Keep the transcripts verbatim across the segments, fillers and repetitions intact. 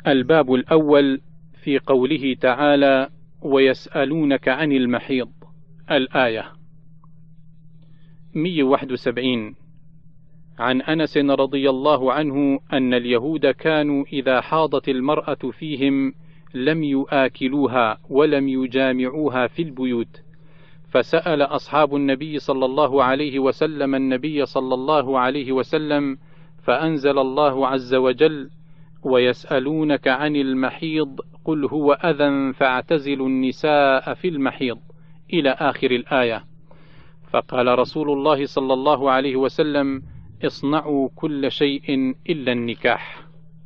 الباب الأول في قوله تعالى: ويسألونك عن المحيض. الآية. مئة وواحد وسبعين. عن أنس رضي الله عنه أن اليهود كانوا إذا حاضت المرأة فيهم لم يآكلوها ولم يجامعوها في البيوت، فسأل أصحاب النبي صلى الله عليه وسلم النبي صلى الله عليه وسلم، فأنزل الله عز وجل: ويسألونك عن المحيض قل هو أذى فاعتزلوا النساء في المحيض، إلى آخر الآية. فقال رسول الله صلى الله عليه وسلم: اصنعوا كل شيء إلا النكاح.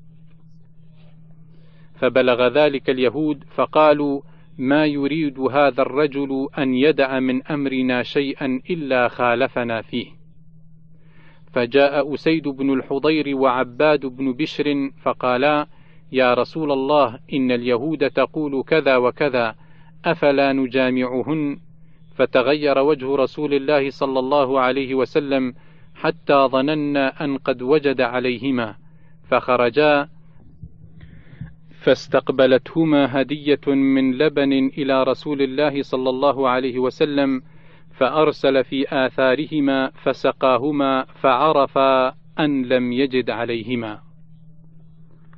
فبلغ ذلك اليهود فقالوا: ما يريد هذا الرجل أن يدع من أمرنا شيئا إلا خالفنا فيه. فجاء أسيد بن الحضير وعباد بن بشر فقالا: يا رسول الله، إن اليهود تقول كذا وكذا، أفلا نجامعهن؟ فتغير وجه رسول الله صلى الله عليه وسلم حتى ظننا أن قد وجد عليهما، فخرجا فاستقبلتهما هدية من لبن إلى رسول الله صلى الله عليه وسلم، فأرسل في آثارهما فسقاهما فعرفا أن لم يجد عليهما.